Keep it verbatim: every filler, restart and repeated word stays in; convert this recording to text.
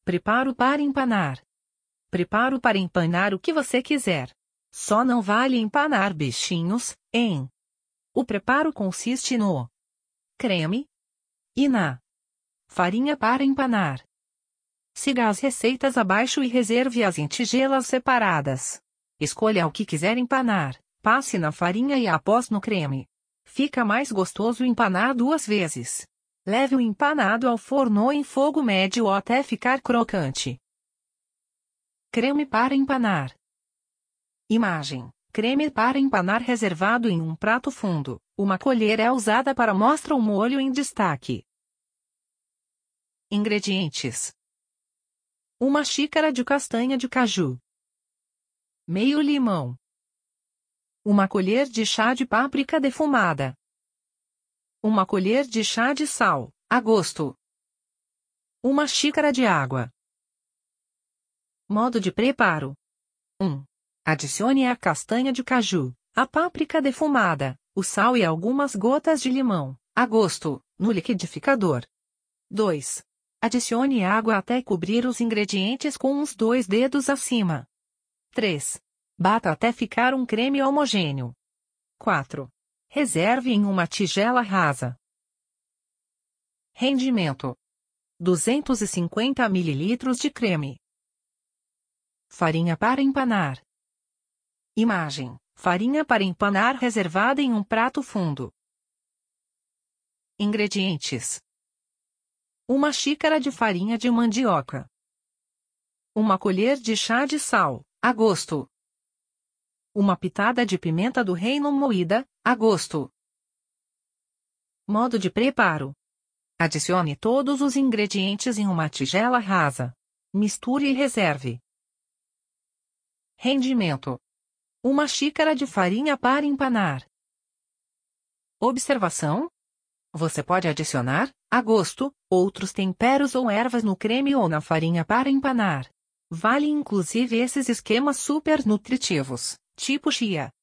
Preparo para empanar. Preparo para empanar o que você quiser. Só não vale empanar bichinhos, hein? O preparo consiste no creme e na farinha para empanar. Siga as receitas abaixo e reserve-as em tigelas separadas. Escolha o que quiser empanar, passe na farinha e após no creme. Fica mais gostoso empanar duas vezes. Leve o empanado ao forno em fogo médio até ficar crocante. Creme para empanar. Imagem: creme para empanar reservado em um prato fundo. Uma colher é usada para mostrar o molho em destaque. Ingredientes: uma xícara de castanha de caju, meio limão, uma colher de chá de páprica defumada, uma colher de chá de sal, a gosto, uma xícara de água. Modo de preparo: um. Adicione a castanha de caju, a páprica defumada, o sal e algumas gotas de limão, a gosto, no liquidificador. dois. Adicione água até cobrir os ingredientes com uns dois dedos acima. três. Bata até ficar um creme homogêneo. quatro. Reserve em uma tigela rasa. Rendimento: duzentos e cinquenta mililitros de creme. Farinha para empanar. Imagem: farinha para empanar reservada em um prato fundo. Ingredientes: uma xícara de farinha de mandioca, uma colher de chá de sal, a gosto, uma pitada de pimenta do reino moída, a gosto. Modo de preparo: adicione todos os ingredientes em uma tigela rasa. Misture e reserve. Rendimento: uma xícara de farinha para empanar. Observação: você pode adicionar, a gosto, outros temperos ou ervas no creme ou na farinha para empanar. Vale inclusive esses esquemas super nutritivos, tipo chia.